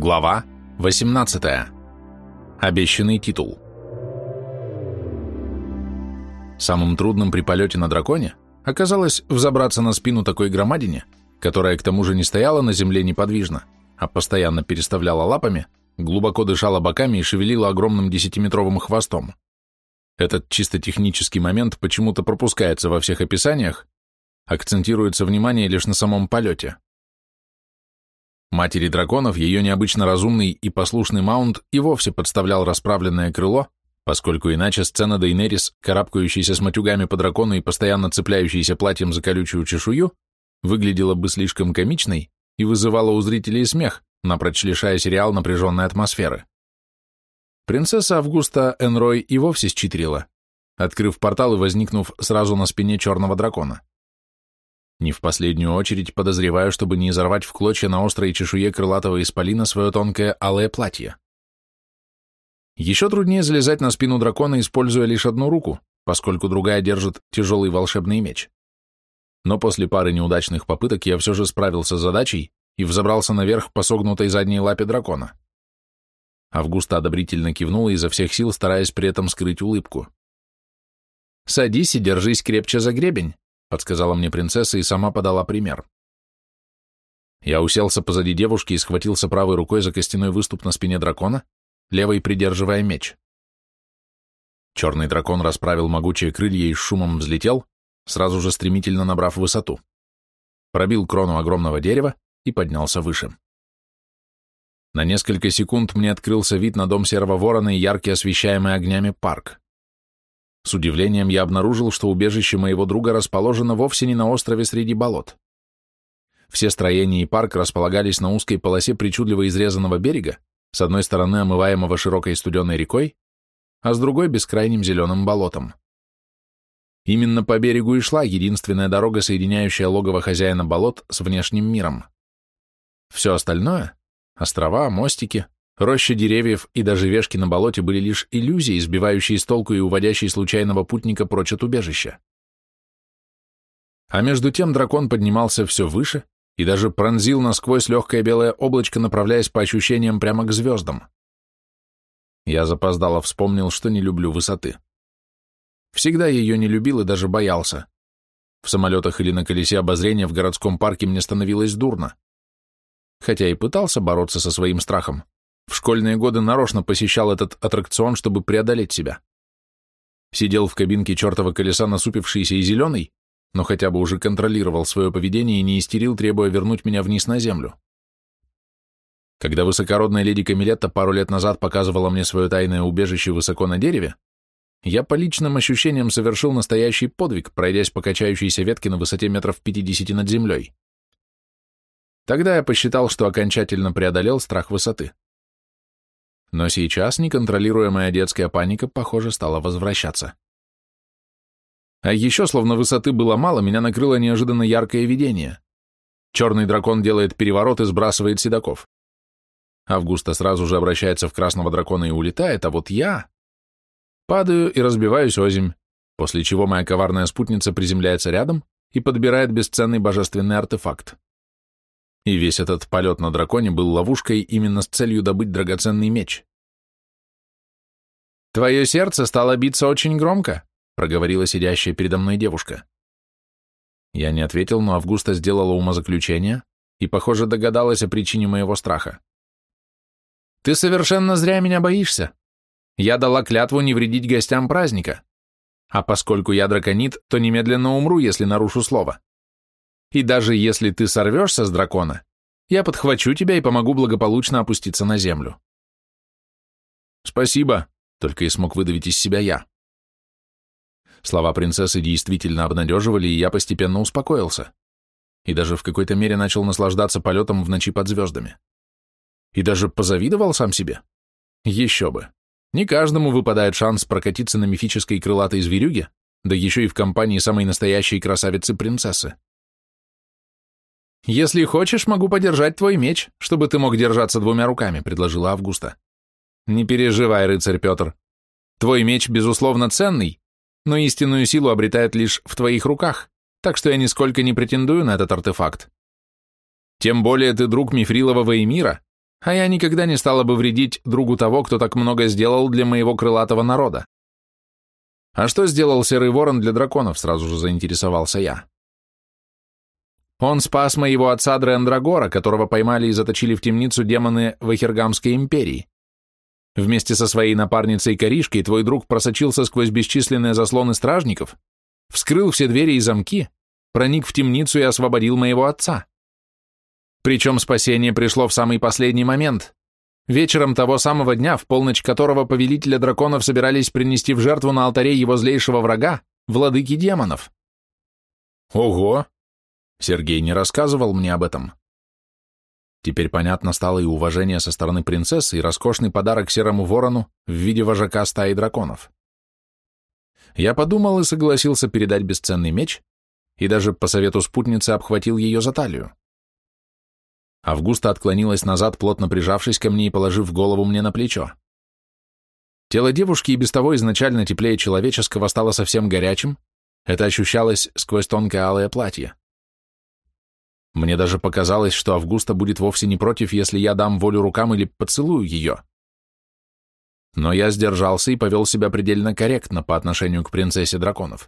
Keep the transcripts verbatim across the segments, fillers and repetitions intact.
Глава восемнадцатая. Обещанный титул. Самым трудным при полете на драконе оказалось взобраться на спину такой громадине, которая к тому же не стояла на земле неподвижно, а постоянно переставляла лапами, глубоко дышала боками и шевелила огромным десятиметровым хвостом. Этот чисто технический момент почему-то пропускается во всех описаниях, акцентируется внимание лишь на самом полете. Матери драконов ее необычно разумный и послушный маунт и вовсе подставлял расправленное крыло, поскольку иначе сцена Дейнерис, карабкающейся с матюгами по дракону и постоянно цепляющейся платьем за колючую чешую, выглядела бы слишком комичной и вызывала у зрителей смех, напрочь лишая сериал напряженной атмосферы. Принцесса Августа Энрой и вовсе считрила, открыв портал и возникнув сразу на спине черного дракона. Не в последнюю очередь подозреваю, чтобы не изорвать в клочья на острой чешуе крылатого исполина свое тонкое алое платье. Еще труднее залезать на спину дракона, используя лишь одну руку, поскольку другая держит тяжелый волшебный меч. Но после пары неудачных попыток я все же справился с задачей и взобрался наверх по согнутой задней лапе дракона. Августа одобрительно кивнула изо всех сил, стараясь при этом скрыть улыбку. «Садись и держись крепче за гребень», подсказала мне принцесса и сама подала пример. Я уселся позади девушки и схватился правой рукой за костяной выступ на спине дракона, левой придерживая меч. Черный дракон расправил могучие крылья и с шумом взлетел, сразу же стремительно набрав высоту. Пробил крону огромного дерева и поднялся выше. На несколько секунд мне открылся вид на дом серого ворона и яркий освещаемый огнями парк. С удивлением я обнаружил, что убежище моего друга расположено вовсе не на острове среди болот. Все строения и парк располагались на узкой полосе причудливо изрезанного берега, с одной стороны омываемого широкой студеной рекой, а с другой бескрайним зеленым болотом. Именно по берегу и шла единственная дорога, соединяющая логово хозяина болот с внешним миром. Все остальное — острова, мостики, роща деревьев и даже вешки на болоте были лишь иллюзией, сбивающей с толку и уводящей случайного путника прочь от убежища. А между тем дракон поднимался все выше и даже пронзил насквозь легкое белое облачко, направляясь по ощущениям прямо к звездам. Я запоздало вспомнил, что не люблю высоты. Всегда ее не любил и даже боялся. В самолетах или на колесе обозрения в городском парке мне становилось дурно. Хотя и пытался бороться со своим страхом. В школьные годы нарочно посещал этот аттракцион, чтобы преодолеть себя. Сидел в кабинке чертова колеса, насупившийся и зеленый, но хотя бы уже контролировал свое поведение и не истерил, требуя вернуть меня вниз на землю. Когда высокородная леди Камилетта пару лет назад показывала мне свое тайное убежище высоко на дереве, я по личным ощущениям совершил настоящий подвиг, пройдясь по качающейся ветке на высоте метров пятидесяти над землей. Тогда я посчитал, что окончательно преодолел страх высоты. Но сейчас неконтролируемая детская паника, похоже, стала возвращаться. А еще, словно высоты было мало, меня накрыло неожиданно яркое видение. Черный дракон делает переворот и сбрасывает седаков. Августа сразу же обращается в красного дракона и улетает, а вот я... Падаю и разбиваюсь озимь, после чего моя коварная спутница приземляется рядом и подбирает бесценный божественный артефакт. И весь этот полет на драконе был ловушкой именно с целью добыть драгоценный меч. «Твое сердце стало биться очень громко», — проговорила сидящая передо мной девушка. Я не ответил, но Августа сделала умозаключение и, похоже, догадалась о причине моего страха. «Ты совершенно зря меня боишься. Я дала клятву не вредить гостям праздника. А поскольку я драконит, то немедленно умру, если нарушу слово. И даже если ты сорвешься с дракона, я подхвачу тебя и помогу благополучно опуститься на землю». «Спасибо», — только и смог выдавить из себя я. Слова принцессы действительно обнадеживали, и я постепенно успокоился. И даже в какой-то мере начал наслаждаться полетом в ночи под звездами. И даже позавидовал сам себе. Еще бы. Не каждому выпадает шанс прокатиться на мифической крылатой зверюге, да еще и в компании самой настоящей красавицы-принцессы. «Если хочешь, могу подержать твой меч, чтобы ты мог держаться двумя руками», — предложила Августа. «Не переживай, рыцарь Петр. Твой меч, безусловно, ценный, но истинную силу обретает лишь в твоих руках, так что я нисколько не претендую на этот артефакт. Тем более ты друг Мифрилова Ваемира, а я никогда не стала бы вредить другу того, кто так много сделал для моего крылатого народа. А что сделал Серый Ворон для драконов, сразу же заинтересовался я. Он спас моего отца Дрендрагора, которого поймали и заточили в темницу демоны Вахергамской империи. Вместе со своей напарницей Коришкой твой друг просочился сквозь бесчисленные заслоны стражников, вскрыл все двери и замки, проник в темницу и освободил моего отца. Причем спасение пришло в самый последний момент, вечером того самого дня, в полночь которого повелителя драконов собирались принести в жертву на алтаре его злейшего врага, владыки демонов. Ого! Сергей не рассказывал мне об этом. Теперь понятно стало и уважение со стороны принцессы, и роскошный подарок Серому Ворону в виде вожака стаи драконов. Я подумал и согласился передать бесценный меч, и даже по совету спутницы обхватил ее за талию. Августа отклонилась назад, плотно прижавшись ко мне и положив голову мне на плечо. Тело девушки и без того изначально теплее человеческого стало совсем горячим, это ощущалось сквозь тонкое алое платье. Мне даже показалось, что Августа будет вовсе не против, если я дам волю рукам или поцелую ее. Но я сдержался и повел себя предельно корректно по отношению к принцессе драконов.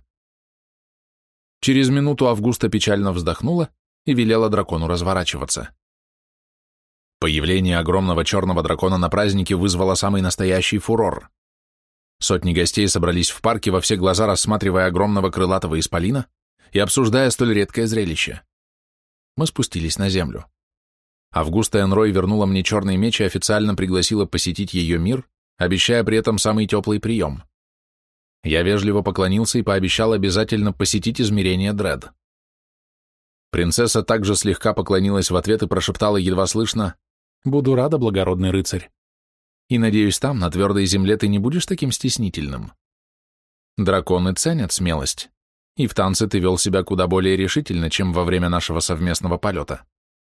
Через минуту Августа печально вздохнула и велела дракону разворачиваться. Появление огромного черного дракона на празднике вызвало самый настоящий фурор. Сотни гостей собрались в парке, во все глаза рассматривая огромного крылатого исполина и обсуждая столь редкое зрелище. Мы спустились на землю. Августа Энрой вернула мне черный меч и официально пригласила посетить ее мир, обещая при этом самый теплый прием. Я вежливо поклонился и пообещал обязательно посетить измерение Дред. Принцесса также слегка поклонилась в ответ и прошептала едва слышно: «Буду рада, благородный рыцарь. И надеюсь, там, на твердой земле, ты не будешь таким стеснительным. Драконы ценят смелость, и в танце ты вел себя куда более решительно, чем во время нашего совместного полета».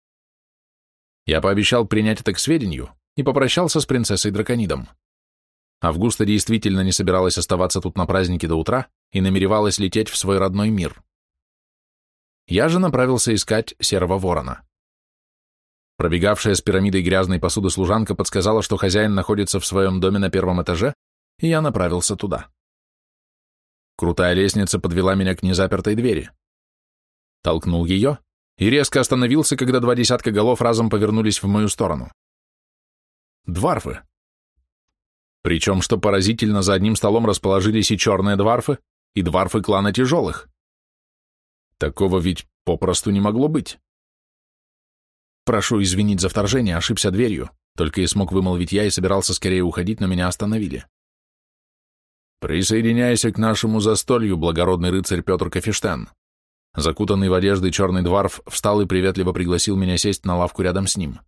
Я пообещал принять это к сведению и попрощался с принцессой Драконидом. Августа действительно не собиралась оставаться тут на празднике до утра и намеревалась лететь в свой родной мир. Я же направился искать Серого Ворона. Пробегавшая с пирамидой грязной посуды служанка подсказала, что хозяин находится в своем доме на первом этаже, и я направился туда. Крутая лестница подвела меня к незапертой двери. Толкнул ее и резко остановился, когда два десятка голов разом повернулись в мою сторону. Дварфы. Причем, что поразительно, за одним столом расположились и черные дварфы, и дварфы клана Тяжелых. Такого ведь попросту не могло быть. «Прошу извинить за вторжение, ошибся дверью», только и смог вымолвить я и собирался скорее уходить, но меня остановили. «Присоединяйся к нашему застолью, благородный рыцарь Петр Кафештен». Закутанный в одежды черный дварф встал и приветливо пригласил меня сесть на лавку рядом с ним.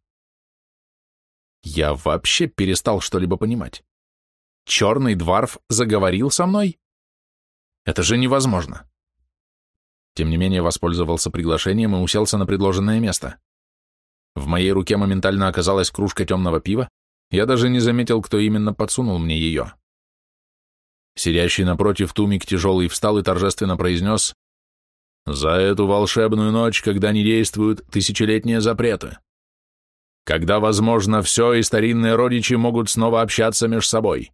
Я вообще перестал что-либо понимать. Черный дварф заговорил со мной? Это же невозможно. Тем не менее воспользовался приглашением и уселся на предложенное место. В моей руке моментально оказалась кружка темного пива, я даже не заметил, кто именно подсунул мне ее. Сидящий напротив Тумик Тяжелый встал и торжественно произнес: «За эту волшебную ночь, когда не действуют тысячелетние запреты, когда возможно все, и старинные родичи могут снова общаться между собой».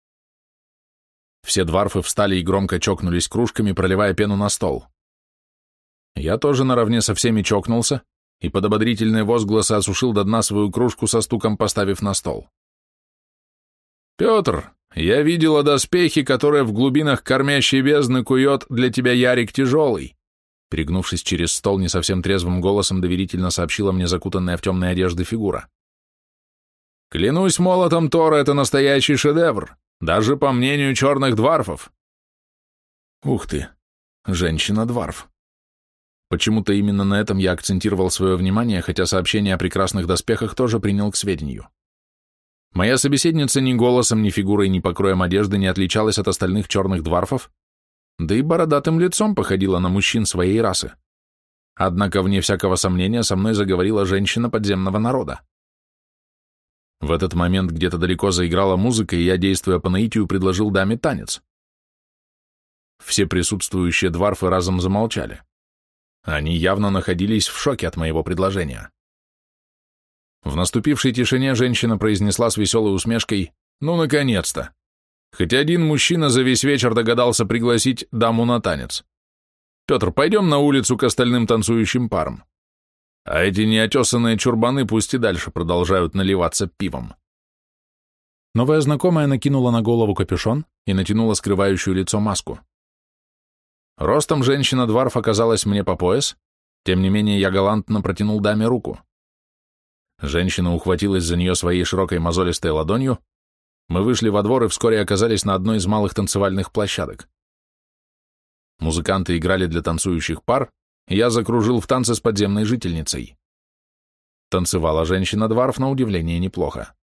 Все дварфы встали и громко чокнулись кружками, проливая пену на стол. Я тоже наравне со всеми чокнулся и под ободрительные возгласы осушил до дна свою кружку, со стуком поставив на стол. «Петр, я видела доспехи, которые в глубинах кормящей бездны кует для тебя Ярик Тяжелый», перегнувшись через стол, не совсем трезвым голосом доверительно сообщила мне закутанная в темные одежды фигура. «Клянусь молотом Тора, это настоящий шедевр, даже по мнению черных дварфов». Ух ты, женщина-дварф. Почему-то именно на этом я акцентировал свое внимание, хотя сообщение о прекрасных доспехах тоже принял к сведению. Моя собеседница ни голосом, ни фигурой, ни покроем одежды не отличалась от остальных черных дварфов, да и бородатым лицом походила на мужчин своей расы. Однако, вне всякого сомнения, со мной заговорила женщина подземного народа. В этот момент где-то далеко заиграла музыка, и я, действуя по наитию, предложил даме танец. Все присутствующие дварфы разом замолчали. Они явно находились в шоке от моего предложения. В наступившей тишине женщина произнесла с веселой усмешкой: «Ну, наконец-то! Хоть один мужчина за весь вечер догадался пригласить даму на танец. Петр, пойдем на улицу к остальным танцующим парам. А эти неотесанные чурбаны пусть и дальше продолжают наливаться пивом». Новая знакомая накинула на голову капюшон и натянула скрывающую лицо маску. Ростом женщина-дварф оказалась мне по пояс, тем не менее я галантно протянул даме руку. Женщина ухватилась за нее своей широкой мозолистой ладонью. Мы вышли во двор и вскоре оказались на одной из малых танцевальных площадок. Музыканты играли для танцующих пар, и я закружил в танце с подземной жительницей. Танцевала женщина-дварф на удивление неплохо.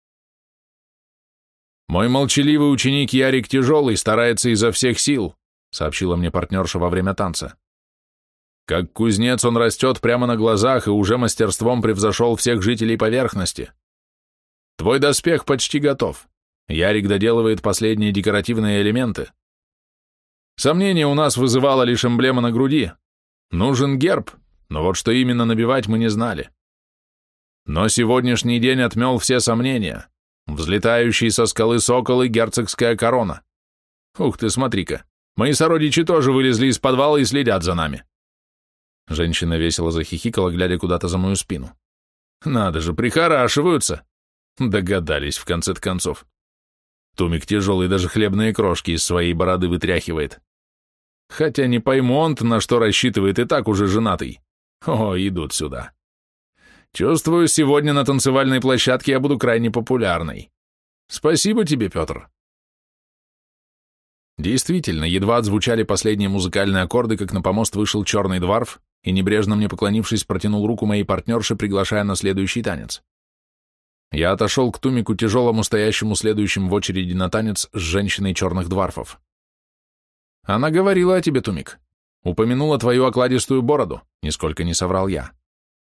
«Мой молчаливый ученик Ярик Тяжелый старается изо всех сил», сообщила мне партнерша во время танца. «Как кузнец он растет прямо на глазах и уже мастерством превзошел всех жителей поверхности. Твой доспех почти готов. Ярик доделывает последние декоративные элементы. Сомнение у нас вызывала лишь эмблема на груди. Нужен герб, но вот что именно набивать мы не знали. Но сегодняшний день отмел все сомнения. Взлетающий со скалы сокол и герцогская корона. Ух ты, смотри-ка, мои сородичи тоже вылезли из подвала и следят за нами». Женщина весело захихикала, глядя куда-то за мою спину. «Надо же, прихорашиваются!» Догадались, в конце концов. Тумик Тяжелый даже хлебные крошки из своей бороды вытряхивает. Хотя не пойму он-то, на что рассчитывает, и так уже женатый. О, идут сюда. Чувствую, сегодня на танцевальной площадке я буду крайне популярной. Спасибо тебе, Петр. Действительно, едва отзвучали последние музыкальные аккорды, как на помост вышел черный дварф и, небрежно мне поклонившись, протянул руку моей партнерше, приглашая на следующий танец. Я отошел к Тумику Тяжелому, стоящему следующим в очереди на танец с женщиной черных дварфов. «Она говорила о тебе, Тумик. Упомянула твою окладистую бороду», — нисколько не соврал я.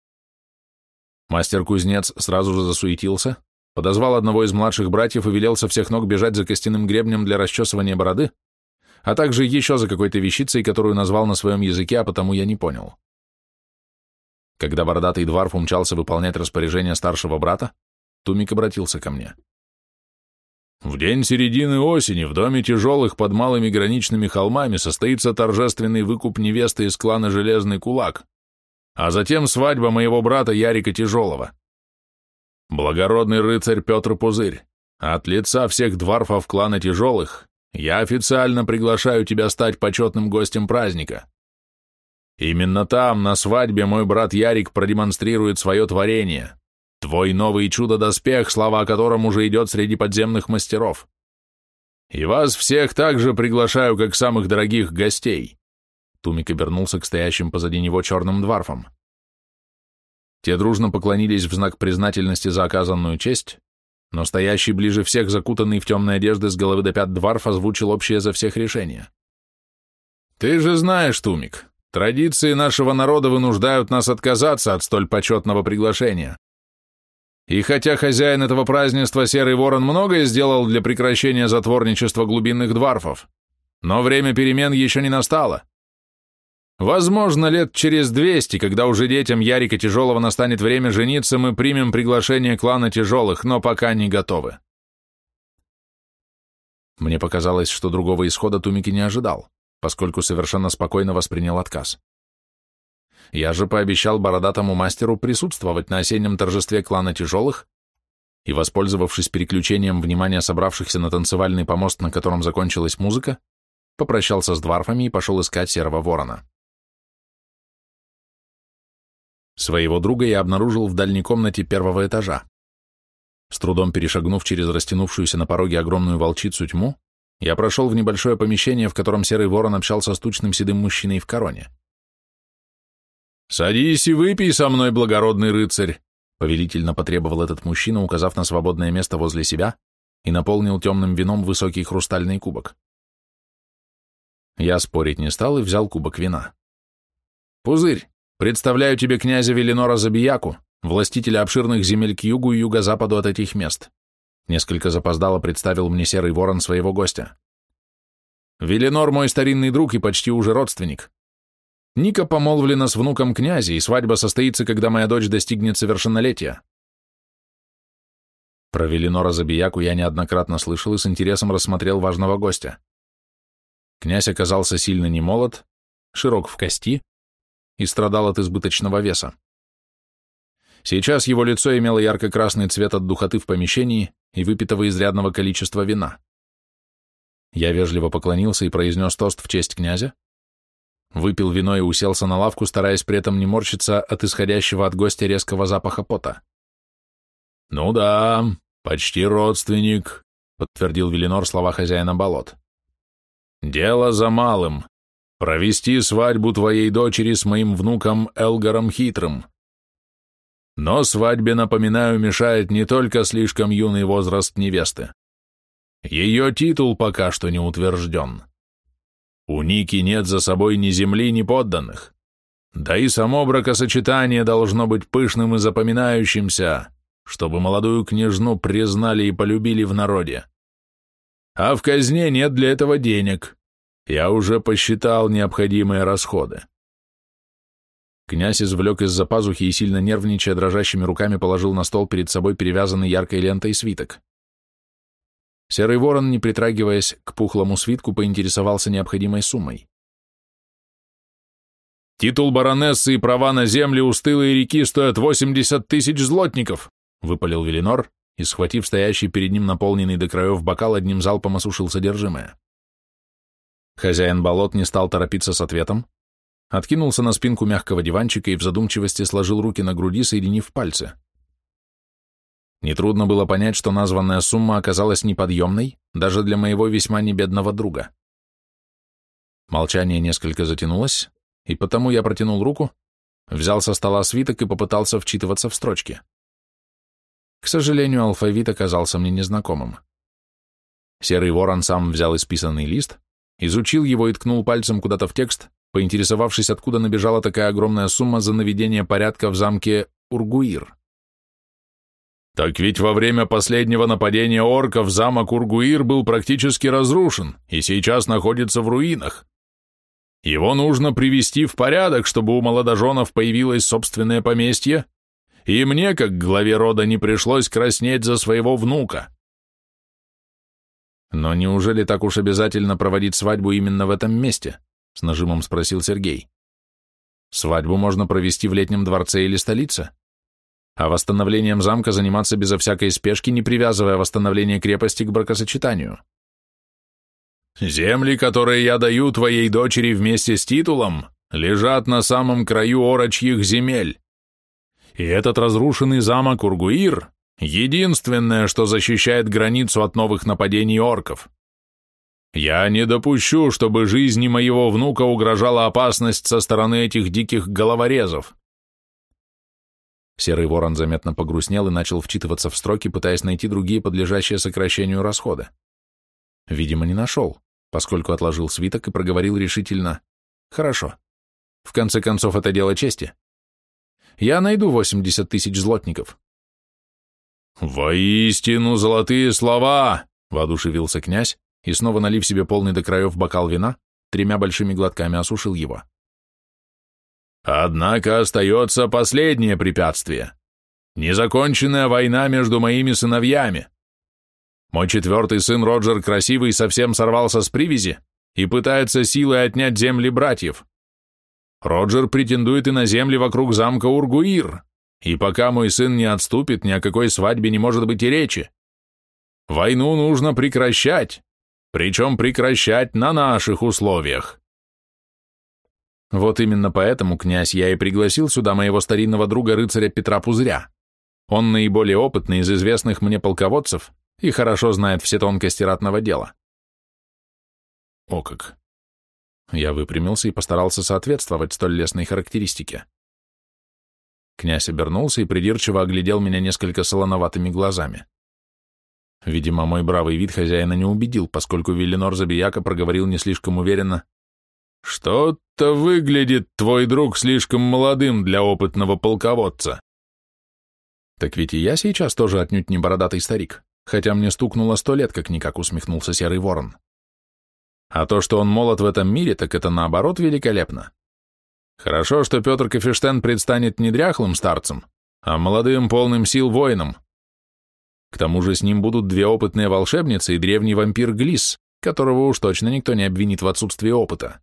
Мастер-кузнец сразу же засуетился, подозвал одного из младших братьев и велел со всех ног бежать за костяным гребнем для расчесывания бороды, а также еще за какой-то вещицей, которую назвал на своем языке, а потому я не понял. Когда бородатый дварф умчался выполнять распоряжение старшего брата, Тумик обратился ко мне. «В день середины осени в доме Тяжелых под малыми граничными холмами состоится торжественный выкуп невесты из клана Железный Кулак, а затем свадьба моего брата Ярика Тяжелого. Благородный рыцарь Петр Пузырь, от лица всех дварфов клана Тяжелых я официально приглашаю тебя стать почетным гостем праздника. Именно там, на свадьбе, мой брат Ярик продемонстрирует свое творение, твой новый чудо-доспех, слава о котором уже идет среди подземных мастеров. И вас всех также приглашаю как самых дорогих гостей». Тумик обернулся к стоящим позади него черным дварфам. Те дружно поклонились в знак признательности за оказанную честь, но стоящий ближе всех, закутанный в темные одежды с головы до пят дварф, озвучил общее за всех решение. «Ты же знаешь, Тумик, традиции нашего народа вынуждают нас отказаться от столь почетного приглашения. И хотя хозяин этого празднества Серый Ворон многое сделал для прекращения затворничества глубинных дварфов, но время перемен еще не настало. Возможно, лет через двести, когда уже детям Ярика Тяжелого настанет время жениться, мы примем приглашение клана Тяжелых, но пока не готовы». Мне показалось, что другого исхода Тумик и не ожидал, поскольку совершенно спокойно воспринял отказ. Я же пообещал бородатому мастеру присутствовать на осеннем торжестве клана Тяжелых и, воспользовавшись переключением внимания собравшихся на танцевальный помост, на котором закончилась музыка, попрощался с дварфами и пошел искать Серого Ворона. Своего друга я обнаружил в дальней комнате первого этажа. С трудом перешагнув через растянувшуюся на пороге огромную волчицу тьму, я прошел в небольшое помещение, в котором Серый Ворон общался с тучным седым мужчиной в короне. «Садись и выпей со мной, благородный рыцарь», — повелительно потребовал этот мужчина, указав на свободное место возле себя, и наполнил темным вином высокий хрустальный кубок. Я спорить не стал и взял кубок вина. «Пузырь, представляю тебе князя Велинора Забияку, властителя обширных земель к югу и юго-западу от этих мест», — несколько запоздало представил мне Серый Ворон своего гостя. «Велинор мой старинный друг и почти уже родственник. Ника помолвлена с внуком князя, и свадьба состоится, когда моя дочь достигнет совершеннолетия. Про Велинора Забияку я неоднократно слышал и с интересом рассмотрел важного гостя. Князь оказался сильно немолод, широк в кости и страдал от избыточного веса. Сейчас его лицо имело ярко-красный цвет от духоты в помещении и выпитого изрядного количества вина. Я вежливо поклонился и произнес тост в честь князя, выпил вино и уселся на лавку, стараясь при этом не морщиться от исходящего от гостя резкого запаха пота. «Ну да, почти родственник», — подтвердил Велинор слова хозяина болот. «Дело за малым — провести свадьбу твоей дочери с моим внуком Элгаром Хитрым. Но свадьбе, напоминаю, мешает не только слишком юный возраст невесты. Ее титул пока что не утвержден. У Ники нет за собой ни земли, ни подданных. Да и само бракосочетание должно быть пышным и запоминающимся, чтобы молодую княжну признали и полюбили в народе. А в казне нет для этого денег. Я уже посчитал необходимые расходы». Князь извлек из-за пазухи и, сильно нервничая, дрожащими руками положил на стол перед собой перевязанный яркой лентой свиток. Серый ворон, не притрагиваясь к пухлому свитку, поинтересовался необходимой суммой. «Титул баронессы и права на земли у стылой реки стоят восемьдесят тысяч злотников», — выпалил Велинор и, схватив стоящий перед ним наполненный до краев бокал, одним залпом осушил содержимое. Хозяин болот не стал торопиться с ответом, откинулся на спинку мягкого диванчика и в задумчивости сложил руки на груди, соединив пальцы. Нетрудно было понять, что названная сумма оказалась неподъемной даже для моего весьма небедного друга. Молчание несколько затянулось, и потому я протянул руку, взял со стола свиток и попытался вчитываться в строчки. К сожалению, алфавит оказался мне незнакомым. Серый ворон сам взял исписанный лист, изучил его и ткнул пальцем куда-то в текст, поинтересовавшись, откуда набежала такая огромная сумма за наведение порядка в замке Ургуир. «Так ведь во время последнего нападения орков замок Ургуир был практически разрушен и сейчас находится в руинах. Его нужно привести в порядок, чтобы у молодоженов появилось собственное поместье, и мне, как главе рода, не пришлось краснеть за своего внука». «Но неужели так уж обязательно проводить свадьбу именно в этом месте?» — с нажимом спросил Сергей. «Свадьбу можно провести в летнем дворце или столице, а восстановлением замка заниматься безо всякой спешки, не привязывая восстановление крепости к бракосочетанию». «Земли, которые я даю твоей дочери вместе с титулом, лежат на самом краю орочьих земель. И этот разрушенный замок Ургуир — единственное, что защищает границу от новых нападений орков. Я не допущу, чтобы жизни моего внука угрожала опасность со стороны этих диких головорезов». Серый ворон заметно погрустнел и начал вчитываться в строки, пытаясь найти другие подлежащие сокращению расходы. Видимо, не нашел, поскольку отложил свиток и проговорил решительно: «Хорошо. В конце концов, это дело чести. Я найду восемьдесят тысяч злотников». «Воистину золотые слова!» — воодушевился князь и, снова налив себе полный до краев бокал вина, тремя большими глотками осушил его. «Однако остается последнее препятствие — незаконченная война между моими сыновьями. Мой четвертый сын Роджер Красивый совсем сорвался с привязи и пытается силой отнять земли братьев. Роджер претендует и на земли вокруг замка Ургуир, и пока мой сын не отступит, ни о какой свадьбе не может быть и речи. Войну нужно прекращать, причем прекращать на наших условиях». «Вот именно поэтому, князь, я и пригласил сюда моего старинного друга рыцаря Петра Пузыря. Он наиболее опытный из известных мне полководцев и хорошо знает все тонкости ратного дела». «О как!» Я выпрямился и постарался соответствовать столь лестной характеристике. Князь обернулся и придирчиво оглядел меня несколько солоноватыми глазами. Видимо, мой бравый вид хозяина не убедил, поскольку Велинор Забияка проговорил не слишком уверенно: «Что-то выглядит твой друг слишком молодым для опытного полководца». «Так ведь и я сейчас тоже отнюдь не бородатый старик, хотя мне стукнуло сто лет, как-никак», — усмехнулся Серый Ворон. «А то, что он молод в этом мире, так это наоборот великолепно. Хорошо, что Петр Кафештен предстанет не дряхлым старцем, а молодым, полным сил воином. К тому же с ним будут две опытные волшебницы и древний вампир Глис, которого уж точно никто не обвинит в отсутствии опыта.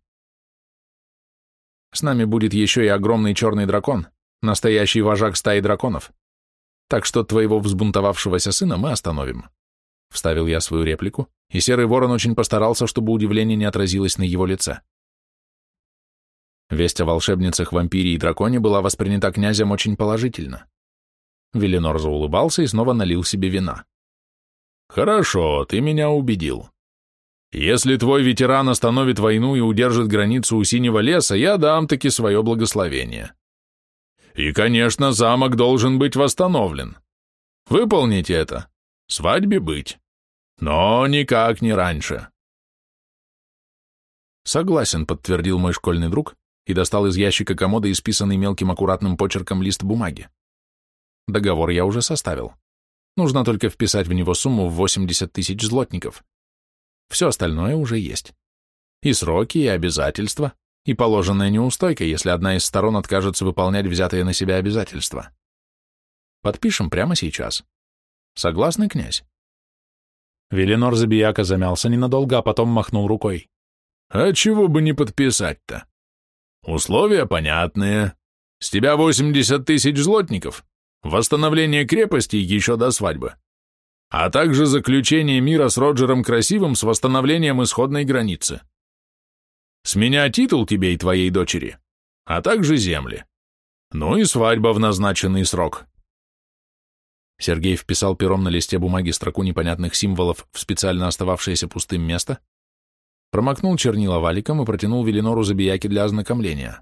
С нами будет еще и огромный черный дракон, настоящий вожак стаи драконов. Так что твоего взбунтовавшегося сына мы остановим. Вставил я свою реплику, и Серый Ворон очень постарался, чтобы удивление не отразилось на его лице. Весть о волшебницах, вампире и драконе была воспринята князем очень положительно. Велинор заулыбался и снова налил себе вина. «Хорошо, ты меня убедил. Если твой ветеран остановит войну и удержит границу у Синего леса, я дам таки свое благословение. И, конечно, замок должен быть восстановлен. Выполните это. Свадьбе быть. Но никак не раньше». «Согласен», — подтвердил мой школьный друг и достал из ящика комода исписанный мелким аккуратным почерком лист бумаги. Договор я уже составил. Нужно только вписать в него сумму в восемьдесят тысяч злотников. Все остальное уже есть. И сроки, и обязательства, и положенная неустойка, если одна из сторон откажется выполнять взятые на себя обязательства. Подпишем прямо сейчас. Согласны, князь?» Велинор Забияка замялся ненадолго, а потом махнул рукой. «А чего бы не подписать-то? Условия понятные. С тебя восемьдесят тысяч злотников, восстановление крепости еще до свадьбы, а также заключение мира с Роджером Красивым с восстановлением исходной границы. С меня титул тебе и твоей дочери, а также земли. Ну и свадьба в назначенный срок». Сергей вписал пером на листе бумаги строку непонятных символов в специально остававшееся пустым место, промокнул чернила валиком и протянул Велинору Забияке для ознакомления.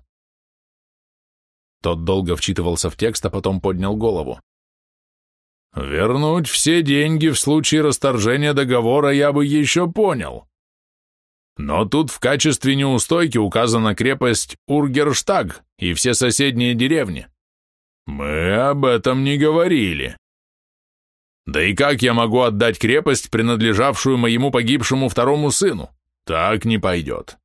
Тот долго вчитывался в текст, а потом поднял голову. «Вернуть все деньги в случае расторжения договора я бы еще понял. Но тут в качестве неустойки указана крепость Ургерштаг и все соседние деревни. Мы об этом не говорили. Да и как я могу отдать крепость, принадлежавшую моему погибшему второму сыну? Так не пойдет».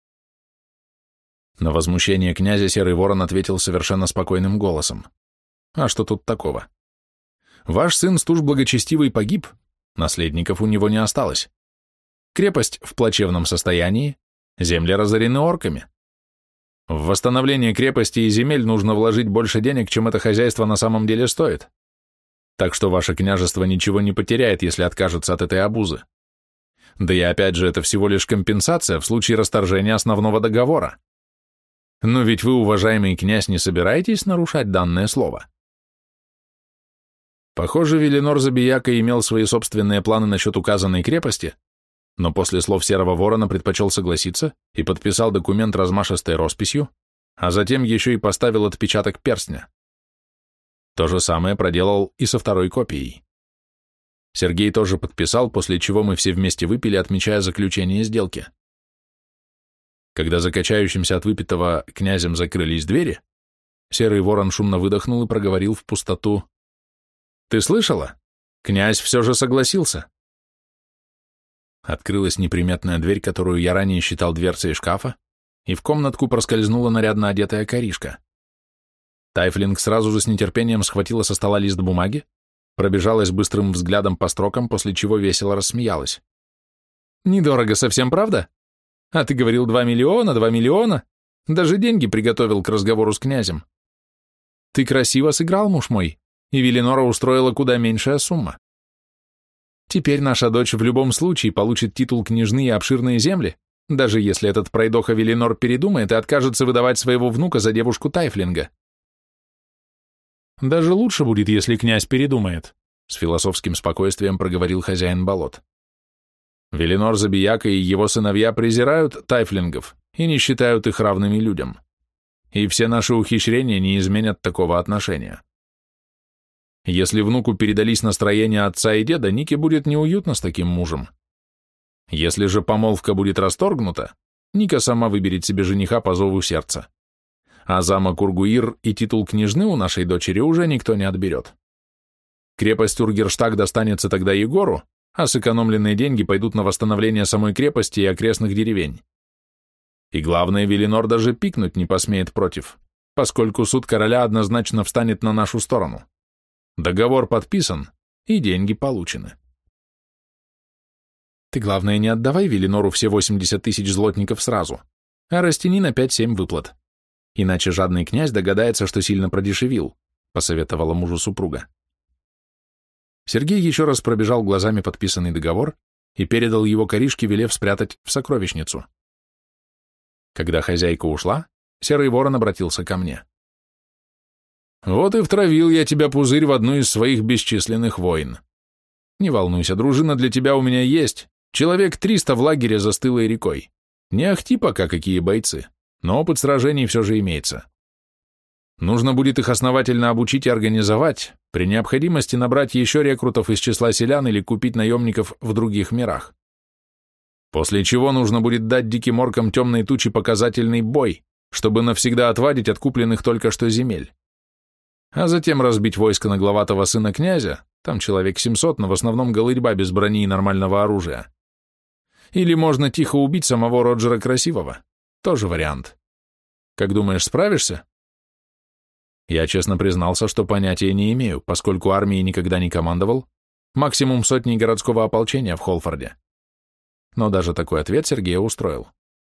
На возмущение князя Серый Ворон ответил совершенно спокойным голосом. «А что тут такого? Ваш сын Стуж Благочестивый погиб, наследников у него не осталось. Крепость в плачевном состоянии, земли разорены орками. В восстановление крепости и земель нужно вложить больше денег, чем это хозяйство на самом деле стоит. Так что ваше княжество ничего не потеряет, если откажется от этой обузы. Да и опять же, это всего лишь компенсация в случае расторжения основного договора. Но ведь вы, уважаемый князь, не собираетесь нарушать данное слово?» Похоже, Велинор Забияка имел свои собственные планы насчет указанной крепости, но после слов Серого Ворона предпочел согласиться и подписал документ размашистой росписью, а затем еще и поставил отпечаток перстня. То же самое проделал и со второй копией. Сергей тоже подписал, после чего мы все вместе выпили, отмечая заключение сделки. Когда за качающимся от выпитого князем закрылись двери, Серый Ворон шумно выдохнул и проговорил в пустоту: «Ты слышала? Князь все же согласился». Открылась неприметная дверь, которую я ранее считал дверцей шкафа, и в комнатку проскользнула нарядно одетая коришка. Тайфлинг сразу же с нетерпением схватила со стола лист бумаги, пробежалась быстрым взглядом по строкам, после чего весело рассмеялась. «Недорого совсем, правда? А ты говорил два миллиона, два миллиона? Даже деньги приготовил к разговору с князем. Ты красиво сыграл, муж мой, и Велинора устроила куда меньшая сумма. Теперь наша дочь в любом случае получит титул княжны и обширные земли, даже если этот пройдоха Велинор передумает и откажется выдавать своего внука за девушку Тайфлинга». «Даже лучше будет, если князь передумает», — с философским спокойствием проговорил хозяин болот. «Велинор Забияка и его сыновья презирают тайфлингов и не считают их равными людям. И все наши ухищрения не изменят такого отношения. Если внуку передались настроения отца и деда, Нике будет неуютно с таким мужем. Если же помолвка будет расторгнута, Ника сама выберет себе жениха по зову сердца. А замок Ургуир и титул княжны у нашей дочери уже никто не отберет. Крепость Ургерштаг достанется тогда Егору, а сэкономленные деньги пойдут на восстановление самой крепости и окрестных деревень. И главное, Велинор даже пикнуть не посмеет против, поскольку суд короля однозначно встанет на нашу сторону. Договор подписан, и деньги получены. Ты, главное, не отдавай Велинору все восемьдесят тысяч злотников сразу, а растяни на пять-семь выплат. Иначе жадный князь догадается, что сильно продешевил, посоветовала мужу супруга. Сергей еще раз пробежал глазами подписанный договор и передал его коришке, велев спрятать в сокровищницу. Когда хозяйка ушла, Серый Ворон обратился ко мне. «Вот и втравил я тебя, пузырь, в одну из своих бесчисленных войн. Не волнуйся, дружина для тебя у меня есть, человек триста в лагере за стылой рекой. Не ахти пока какие бойцы, но опыт сражений все же имеется. Нужно будет их основательно обучить и организовать, при необходимости набрать еще рекрутов из числа селян или купить наемников в других мирах. После чего нужно будет дать диким оркам темной тучи показательный бой, чтобы навсегда отвадить от купленных только что земель. А затем разбить войско нагловатого сына князя, там человек семьсот, но в основном голырьба без брони и нормального оружия. Или можно тихо убить самого Роджера Красивого, тоже вариант. Как думаешь, справишься? Я честно признался, что понятия не имею, поскольку армией никогда не командовал, максимум сотни городского ополчения в Холфорде. Но даже такой ответ Сергея устроил.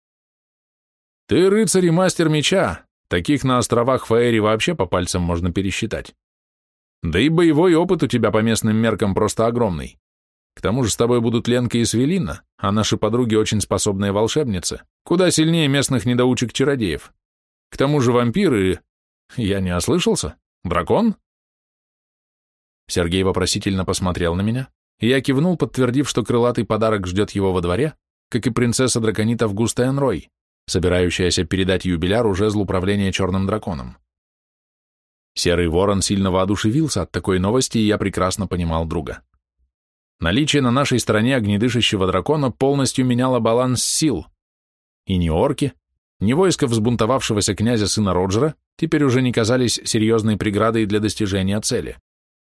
Ты рыцарь и мастер меча, таких на островах Фаэри вообще по пальцам можно пересчитать. Да и боевой опыт у тебя по местным меркам просто огромный. К тому же с тобой будут Ленка и Свелина, а наши подруги очень способные волшебницы, куда сильнее местных недоучек-чародеев. К тому же вампиры... Я не ослышался? Дракон? Сергей вопросительно посмотрел на меня, и я кивнул, подтвердив, что крылатый подарок ждет его во дворе, как и принцесса драконитов Густаенрой, собирающаяся передать юбиляру жезл управления черным драконом. Серый Ворон сильно воодушевился от такой новости, и я прекрасно понимал друга. Наличие на нашей стороне огнедышащего дракона полностью меняло баланс сил, и ни орки, ни войско взбунтовавшегося князя сына Роджера теперь уже не казались серьезной преградой для достижения цели.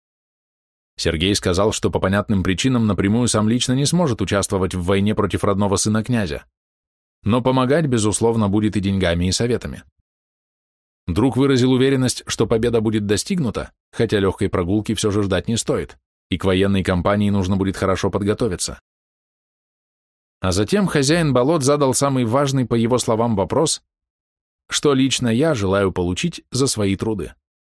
Сергей сказал, что по понятным причинам напрямую сам лично не сможет участвовать в войне против родного сына князя, но помогать, безусловно, будет и деньгами, и советами. Друг выразил уверенность, что победа будет достигнута, хотя легкой прогулки все же ждать не стоит, и к военной кампании нужно будет хорошо подготовиться. А затем хозяин болот задал самый важный, по его словам, вопрос, что лично я желаю получить за свои труды.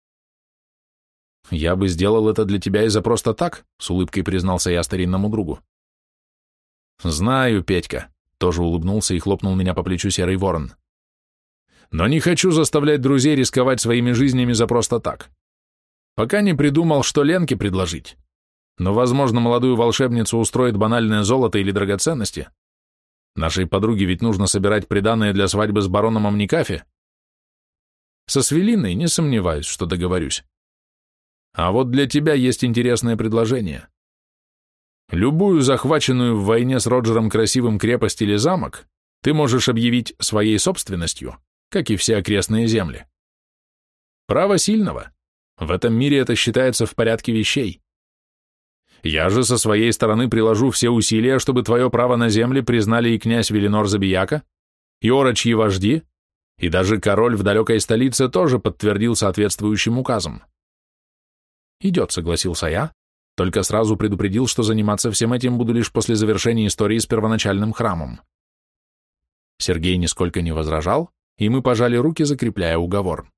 «Я бы сделал это для тебя и за просто так», — с улыбкой признался я старинному другу. «Знаю, Петька», — тоже улыбнулся и хлопнул меня по плечу Серый Ворон. «Но не хочу заставлять друзей рисковать своими жизнями за просто так. Пока не придумал, что Ленке предложить. Но, возможно, молодую волшебницу устроит банальное золото или драгоценности. Нашей подруге ведь нужно собирать приданое для свадьбы с бароном Амникафе. Со Свелиной не сомневаюсь, что договорюсь. А вот для тебя есть интересное предложение. Любую захваченную в войне с Роджером Красивым крепость или замок ты можешь объявить своей собственностью, как и все окрестные земли. Право сильного. В этом мире это считается в порядке вещей. Я же со своей стороны приложу все усилия, чтобы твое право на земли признали и князь Велинор Забияка, и орочьи вожди, и даже король в далекой столице тоже подтвердил соответствующим указом. «Идет», — согласился я, только сразу предупредил, что заниматься всем этим буду лишь после завершения истории с первоначальным храмом. Сергей нисколько не возражал, и мы пожали руки, закрепляя уговор.